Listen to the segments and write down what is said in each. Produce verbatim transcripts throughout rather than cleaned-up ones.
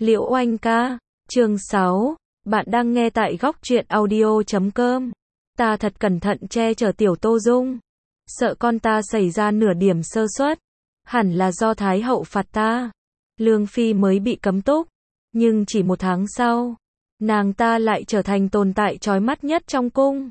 Liễu Oanh ca, chương sáu, bạn đang nghe tại góc truyện audio chấm com. Ta thật cẩn thận che chở tiểu Tô Dung, sợ con ta xảy ra nửa điểm sơ suất, hẳn là do Thái hậu phạt ta. Lương Phi mới bị cấm túc, nhưng chỉ một tháng sau, nàng ta lại trở thành tồn tại chói mắt nhất trong cung.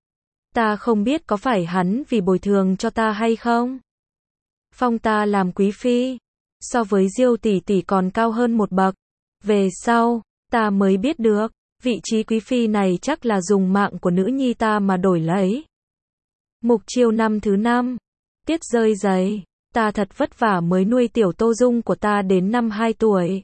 Ta không biết có phải hắn vì bồi thường cho ta hay không, phong ta làm quý phi, so với Diêu tỷ tỷ còn cao hơn một bậc. Về sau, ta mới biết được, vị trí quý phi này chắc là dùng mạng của nữ nhi ta mà đổi lấy. Mục chiêu năm thứ năm, tiết rơi dày, ta thật vất vả mới nuôi tiểu Tô Dung của ta đến năm hai tuổi.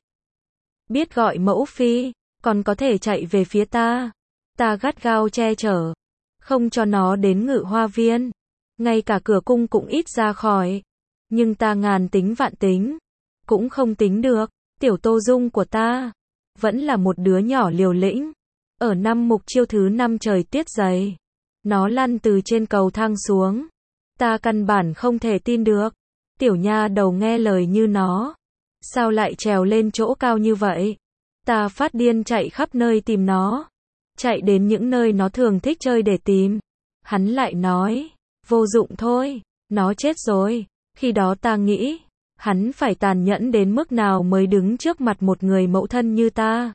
Biết gọi mẫu phi, còn có thể chạy về phía ta. Ta gắt gao che chở, không cho nó đến Ngự Hoa Viên, ngay cả cửa cung cũng ít ra khỏi. Nhưng ta ngàn tính vạn tính, cũng không tính được, tiểu Tô Dung của ta vẫn là một đứa nhỏ liều lĩnh. Ở năm mục chiêu thứ năm trời tiết dày, nó lăn từ trên cầu thang xuống. Ta căn bản không thể tin được, tiểu nha đầu nghe lời như nó, sao lại trèo lên chỗ cao như vậy. Ta phát điên chạy khắp nơi tìm nó, chạy đến những nơi nó thường thích chơi để tìm. Hắn lại nói, vô dụng thôi, nó chết rồi. Khi đó ta nghĩ, hắn phải tàn nhẫn đến mức nào mới đứng trước mặt một người mẫu thân như ta,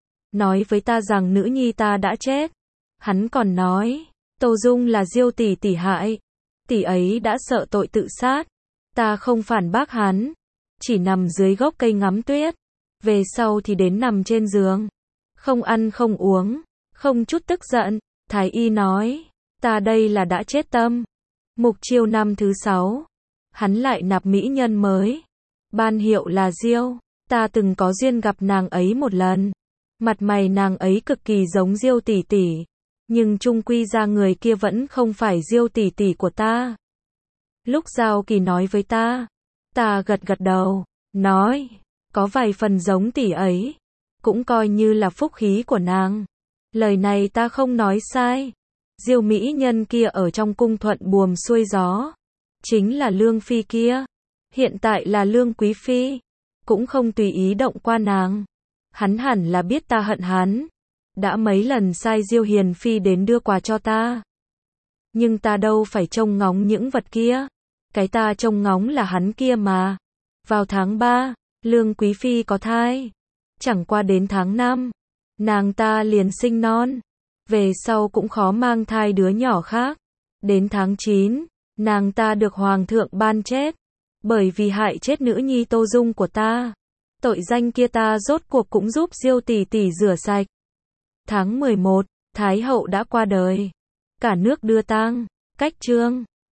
nói với ta rằng nữ nhi ta đã chết. Hắn còn nói, Tô Dung là Diêu tỷ tỷ hại, tỷ ấy đã sợ tội tự sát. Ta không phản bác hắn, chỉ nằm dưới gốc cây ngắm tuyết. Về sau thì đến nằm trên giường, không ăn không uống, không chút tức giận. Thái y nói, ta đây là đã chết tâm. Mục chiêu năm thứ sáu, hắn lại nạp mỹ nhân mới, ban hiệu là Diêu. Ta từng có duyên gặp nàng ấy một lần, mặt mày nàng ấy cực kỳ giống Diêu tỷ tỷ, nhưng chung quy ra người kia vẫn không phải Diêu tỷ tỷ của ta. Lúc Giao Kỳ nói với ta, ta gật gật đầu, nói, có vài phần giống tỷ ấy, cũng coi như là phúc khí của nàng. Lời này ta không nói sai. Diêu mỹ nhân kia ở trong cung thuận buồm xuôi gió, chính là Lương Phi kia, hiện tại là Lương Quý Phi, cũng không tùy ý động qua nàng. Hắn hẳn là biết ta hận hắn, đã mấy lần sai Diêu Hiền Phi đến đưa quà cho ta. Nhưng ta đâu phải trông ngóng những vật kia, cái ta trông ngóng là hắn kia mà. Vào tháng ba, Lương Quý Phi có thai, chẳng qua đến tháng năm, nàng ta liền sinh non, về sau cũng khó mang thai đứa nhỏ khác. Đến tháng chín, nàng ta được Hoàng thượng ban chết, bởi vì hại chết nữ nhi Tô Dung của ta. Tội danh kia ta rốt cuộc cũng giúp Diêu tỷ tỷ rửa sạch. Tháng mười một, Thái hậu đã qua đời, cả nước đưa tang. Cách chương